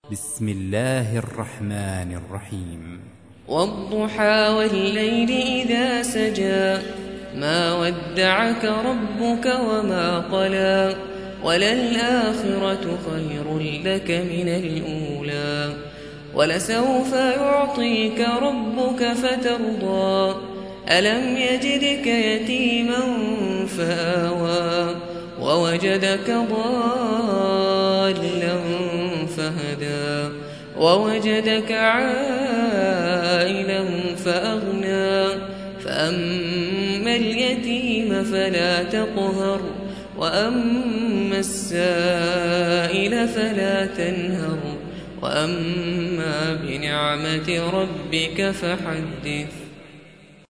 بسم الله الرحمن الرحيم. والضحى والليل إذا سجى ما ودعك ربك وما قلى وللآخرة خير لك من الأولى ولسوف يعطيك ربك فترضى ألم يجدك يتيما فآوى ووجدك ضالا فهدى ووجدك عائلا فأغنى فأما اليتيم فلا تقهر وأما السائل فلا تنهر وأما بنعمة ربك فحدث.